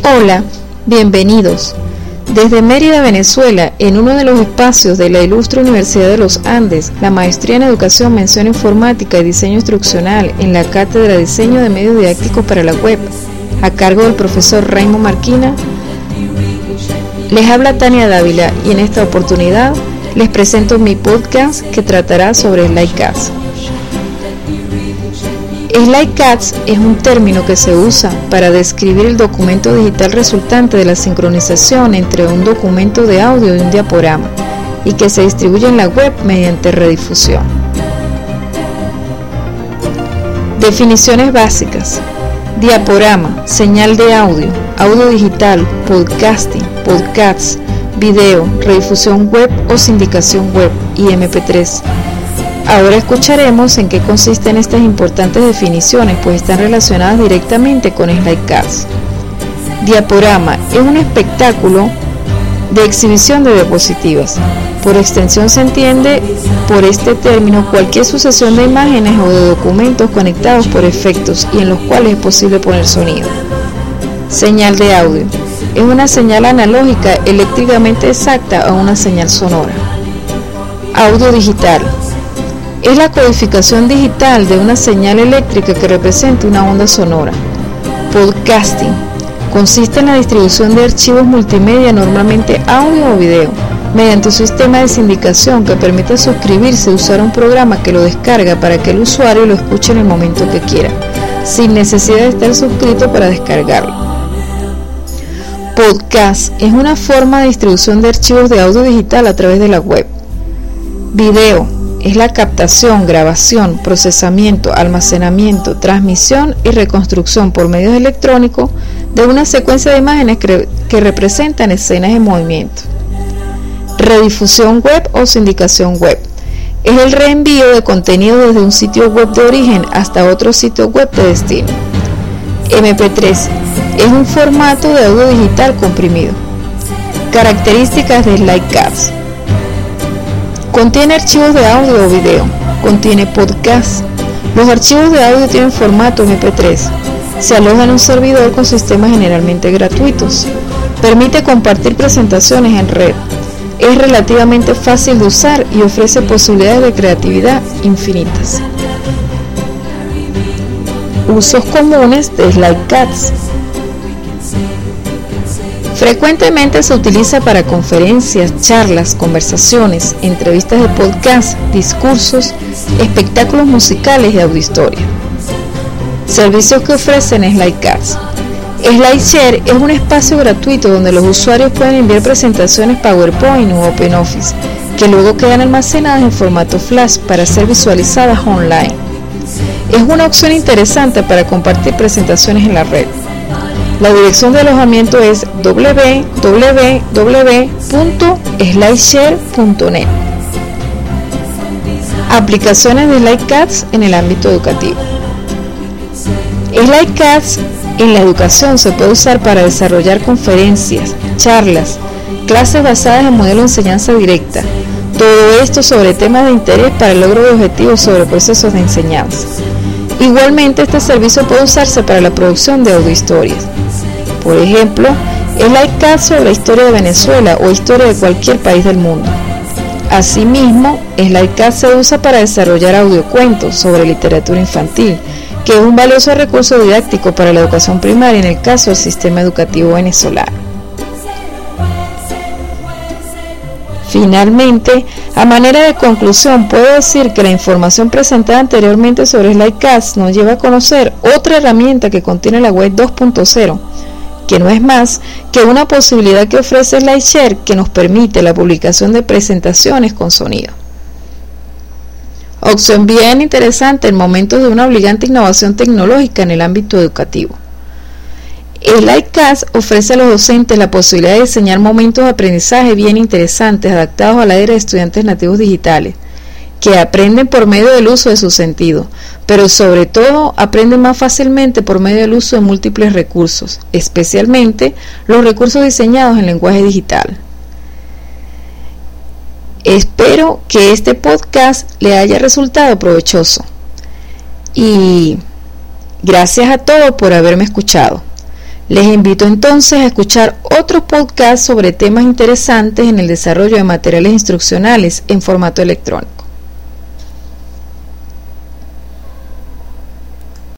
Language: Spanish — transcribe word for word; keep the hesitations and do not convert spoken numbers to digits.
Hola, bienvenidos. Desde Mérida, Venezuela, en uno de los espacios de la Ilustre Universidad de los Andes, la Maestría en Educación, Mención Informática y Diseño Instruccional en la Cátedra de Diseño de Medios Didácticos para la Web, a cargo del profesor Raymond Marquina, les habla Tania Dávila y en esta oportunidad les presento mi podcast que tratará sobre SlideCast. SlideCast es un término que se usa para describir el documento digital resultante de la sincronización entre un documento de audio y un diaporama y que se distribuye en la web mediante redifusión. Definiciones básicas: diaporama, señal de audio, audio digital, podcasting, podcasts, video, redifusión web o sindicación web y eme pe tres. Ahora escucharemos en qué consisten estas importantes definiciones, pues están relacionadas directamente con SlideCast. Diaporama es un espectáculo de exhibición de diapositivas. Por extensión se entiende por este término cualquier sucesión de imágenes o de documentos conectados por efectos y en los cuales es posible poner sonido. Señal de audio es una señal analógica eléctricamente exacta a una señal sonora. Audio digital es la codificación digital de una señal eléctrica que representa una onda sonora. Podcasting consiste en la distribución de archivos multimedia, normalmente audio o video, mediante un sistema de sindicación que permite suscribirse y usar un programa que lo descarga para que el usuario lo escuche en el momento que quiera, sin necesidad de estar suscrito para descargarlo. Podcast es una forma de distribución de archivos de audio digital a través de la web. Video es la captación, grabación, procesamiento, almacenamiento, transmisión y reconstrucción por medios electrónicos de una secuencia de imágenes que, que representan escenas en movimiento. Redifusión web o sindicación web es el reenvío de contenido desde un sitio web de origen hasta otro sitio web de destino. eme pe tres es un formato de audio digital comprimido. Características de SlideCast: contiene archivos de audio o video, contiene podcast. Los archivos de audio tienen formato eme pe tres. Se aloja en un servidor con sistemas generalmente gratuitos. Permite compartir presentaciones en red. Es relativamente fácil de usar y ofrece posibilidades de creatividad infinitas. Usos comunes de SlideCast. Frecuentemente se utiliza para conferencias, charlas, conversaciones, entrevistas de podcast, discursos, espectáculos musicales y audiohistoria. Servicios que ofrecen SlideCast. SlideShare es un espacio gratuito donde los usuarios pueden enviar presentaciones PowerPoint u OpenOffice, que luego quedan almacenadas en formato Flash para ser visualizadas online. Es una opción interesante para compartir presentaciones en la red. La dirección de alojamiento es doble u doble u doble u punto slideshare punto net. Aplicaciones de SlideCast en el ámbito educativo. SlideCast en la educación se puede usar para desarrollar conferencias, charlas, clases basadas en modelo de enseñanza directa. Todo esto sobre temas de interés para el logro de objetivos sobre procesos de enseñanza. Igualmente, este servicio puede usarse para la producción de audiohistorias. Por ejemplo, SlideCast sobre la historia de Venezuela o historia de cualquier país del mundo. Asimismo, SlideCast se usa para desarrollar audiocuentos sobre literatura infantil, que es un valioso recurso didáctico para la educación primaria en el caso del sistema educativo venezolano. Finalmente, a manera de conclusión, puedo decir que la información presentada anteriormente sobre SlideCast nos lleva a conocer otra herramienta que contiene la web dos punto cero, que no es más que una posibilidad que ofrece SlideShare que nos permite la publicación de presentaciones con sonido. Opción bien interesante en momentos de una obligante innovación tecnológica en el ámbito educativo. SlideCast ofrece a los docentes la posibilidad de diseñar momentos de aprendizaje bien interesantes adaptados a la era de estudiantes nativos digitales, que aprenden por medio del uso de sus sentidos, pero sobre todo aprenden más fácilmente por medio del uso de múltiples recursos, especialmente los recursos diseñados en lenguaje digital. Espero que este podcast le haya resultado provechoso y gracias a todos por haberme escuchado. Les invito entonces a escuchar otros podcasts sobre temas interesantes en el desarrollo de materiales instruccionales en formato electrónico.